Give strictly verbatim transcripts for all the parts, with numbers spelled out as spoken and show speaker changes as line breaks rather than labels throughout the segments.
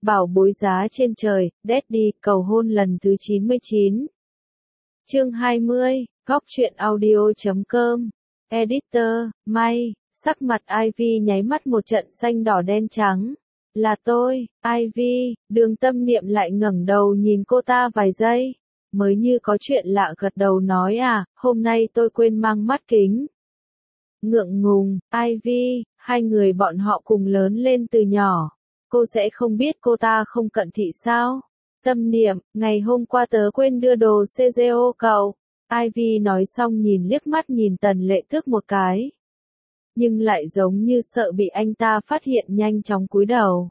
Bảo bối giá trên trời, Daddy, cầu hôn lần thứ chín mươi chín. Chương hai mươi, góc truyện audio.com. Editor, May, sắc mặt Ivy nháy mắt một trận xanh đỏ đen trắng. Là tôi, Ivy, Đường Tâm Niệm lại ngẩng đầu nhìn cô ta vài giây. Mới như có chuyện lạ gật đầu nói à, hôm nay tôi quên mang mắt kính. Ngượng ngùng, Ivy, hai người bọn họ cùng lớn lên từ nhỏ. Cô sẽ không biết cô ta không cận thị sao? Tâm Niệm, ngày hôm qua tớ quên đưa đồ xê giê ô cậu. Ivy nói xong nhìn liếc mắt nhìn Tần Lệ Tước một cái. Nhưng lại giống như sợ bị anh ta phát hiện nhanh chóng cúi đầu.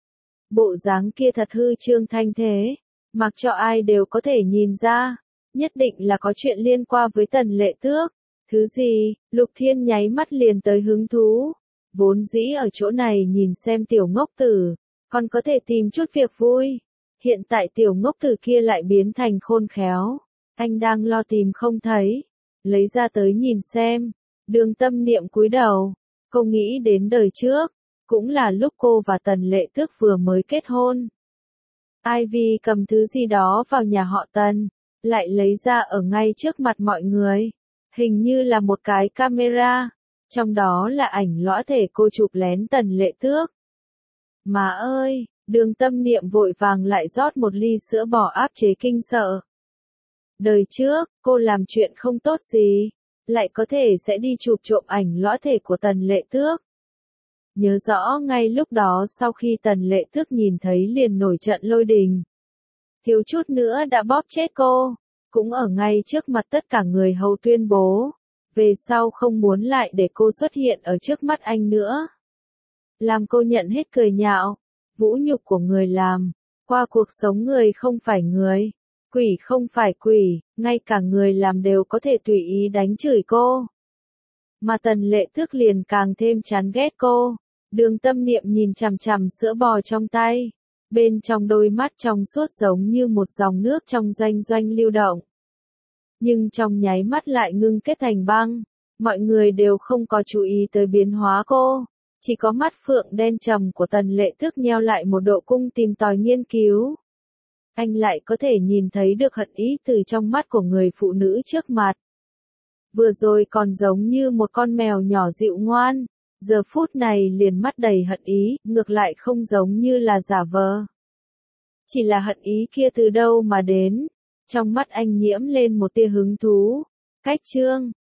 Bộ dáng kia thật hư trương thanh thế, mặc cho ai đều có thể nhìn ra, nhất định là có chuyện liên quan với Tần Lệ Tước. Thứ gì? Lục Thiên nháy mắt liền tới hứng thú. Vốn dĩ ở chỗ này nhìn xem tiểu ngốc tử, còn có thể tìm chút việc vui. Hiện tại tiểu ngốc tử kia lại biến thành khôn khéo. Anh đang lo tìm không thấy. Lấy ra tới nhìn xem. Đường Tâm Niệm cúi đầu. Cô nghĩ đến đời trước. Cũng là lúc cô và Tần Lệ Tước vừa mới kết hôn. Ivy cầm thứ gì đó vào nhà họ Tần. Lại lấy ra ở ngay trước mặt mọi người. Hình như là một cái camera. Trong đó là ảnh lõa thể cô chụp lén Tần Lệ Tước. Má ơi, Đường Tâm Niệm vội vàng lại rót một ly sữa bò áp chế kinh sợ. Đời trước, cô làm chuyện không tốt gì, lại có thể sẽ đi chụp trộm ảnh lõa thể của Tần Lệ Tước. Nhớ rõ ngay lúc đó sau khi Tần Lệ Tước nhìn thấy liền nổi trận lôi đình. Thiếu chút nữa đã bóp chết cô, cũng ở ngay trước mặt tất cả người hầu tuyên bố. Về sau không muốn lại để cô xuất hiện ở trước mắt anh nữa. Làm cô nhận hết cười nhạo, vũ nhục của người làm, qua cuộc sống người không phải người, quỷ không phải quỷ, ngay cả người làm đều có thể tùy ý đánh chửi cô. Mà Tần Lệ Tước liền càng thêm chán ghét cô. Đường Tâm Niệm nhìn chằm chằm sữa bò trong tay, bên trong đôi mắt trong suốt giống như một dòng nước trong doanh doanh lưu động. Nhưng trong nháy mắt lại ngưng kết thành băng, mọi người đều không có chú ý tới biến hóa cô, chỉ có mắt phượng đen trầm của Tần Lệ Tước nheo lại một độ cung tìm tòi nghiên cứu. Anh lại có thể nhìn thấy được hận ý từ trong mắt của người phụ nữ trước mặt. Vừa rồi còn giống như một con mèo nhỏ dịu ngoan, giờ phút này liền mắt đầy hận ý, ngược lại không giống như là giả vờ. Chỉ là hận ý kia từ đâu mà đến? Trong mắt anh nhiễm lên một tia hứng thú. Cách chương,